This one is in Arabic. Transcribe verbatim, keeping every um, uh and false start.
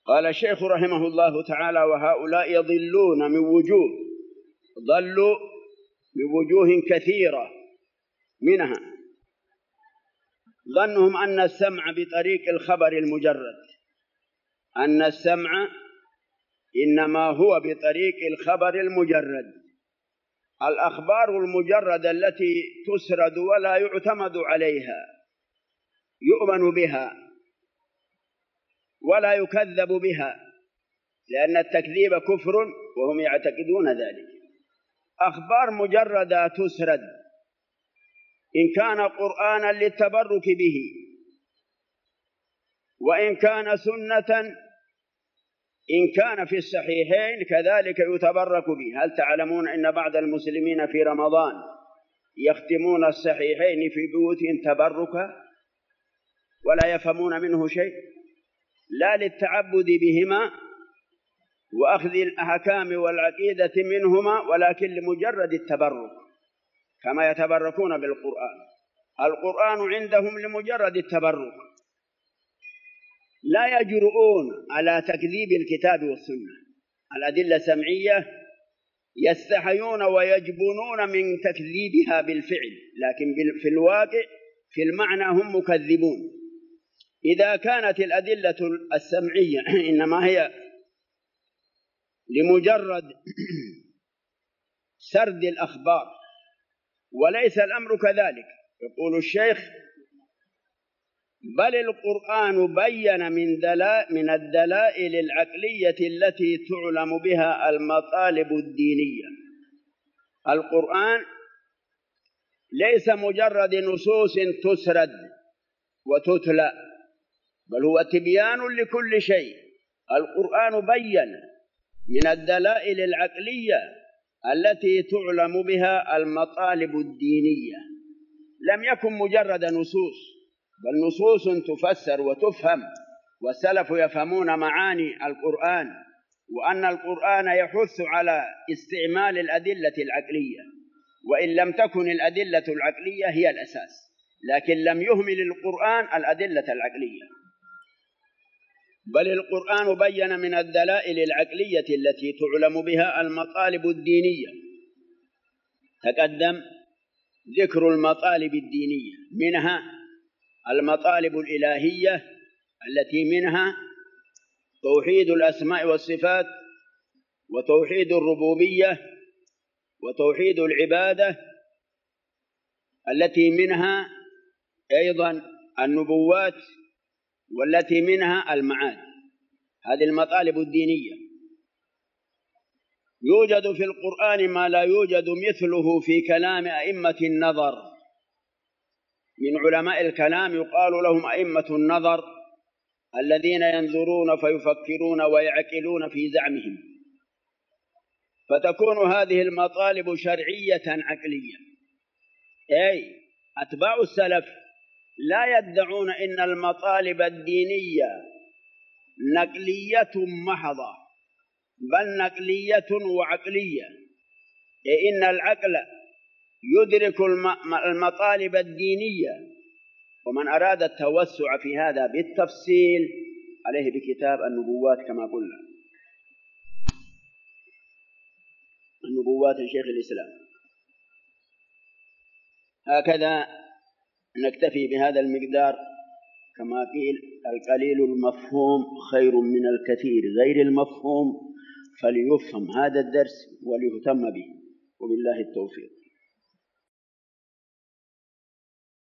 قال الشيخ رحمه الله تعالى: وهؤلاء يضلون من وجوه، ضلوا من وجوه كثيرة، منها ظنهم أن السمع بطريق الخبر المجرد، أن السمع إنما هو بطريق الخبر المجرد، الأخبار المجردة التي تسرد ولا يعتمد عليها، يؤمن بها ولا يكذب بها، لأن التكذيب كفر وهم يعتقدون ذلك. أخبار مجردة تسرد، إن كان قرآنا للتبرك به، وإن كان سنة، إن كان في الصحيحين كذلك يتبرك به. هل تعلمون أن بعض المسلمين في رمضان يختمون الصحيحين في بيوتهم تبركا ولا يفهمون منه شيء، لا للتعبد بهما وأخذ الأحكام والعقيدة منهما، ولكن لمجرد التبرك، كما يتبركون بالقرآن. القرآن عندهم لمجرد التبرك، لا يجرؤون على تكذيب الكتاب والسنة. الأدلة سمعية يستحيون ويجبنون من تكذيبها بالفعل، لكن في الواقع في المعنى هم مكذبون. إذا كانت الأدلة السمعية إنما هي لمجرد سرد الأخبار وليس الأمر كذلك، يقول الشيخ: بل القرآن بين من, من الدلائل العقلية التي تعلم بها المطالب الدينية. القرآن ليس مجرد نصوص تسرد وتتلى، بل هو تبيان لكل شيء. القرآن بين من الدلائل العقلية التي تعلم بها المطالب الدينية، لم يكن مجرد نصوص، بل نصوص تفسر وتفهم، والسلف يفهمون معاني القرآن، وأن القرآن يحث على استعمال الأدلة العقلية، وإن لم تكن الأدلة العقلية هي الأساس، لكن لم يهمل القرآن الأدلة العقلية. بل القرآن بين من الدلائل العقلية التي تعلم بها المطالب الدينية. تقدم ذكر المطالب الدينية، منها المطالب الإلهية التي منها توحيد الأسماء والصفات، وتوحيد الربوبية، وتوحيد العبادة، التي منها أيضا النبوات، والتي منها المعاد. هذه المطالب الدينية. يوجد في القرآن ما لا يوجد مثله في كلام أئمة النظر من علماء الكلام، يقال لهم أئمة النظر، الذين ينظرون فيفكرون ويعقلون في زعمهم، فتكون هذه المطالب شرعية عقلية. أي أتباع السلف لا يدعون إن المطالب الدينية نقلية محضة، بل نقلية وعقلية، أي إن العقل يدرك المطالب الدينية. ومن أراد التوسع في هذا بالتفصيل عليه بكتاب النبوات، كما قلنا، النبوات لشيخ الإسلام. هكذا نكتفي بهذا المقدار، كما قيل: القليل المفهوم خير من الكثير غير المفهوم، فليفهم هذا الدرس وليهتم به، وبالله التوفيق.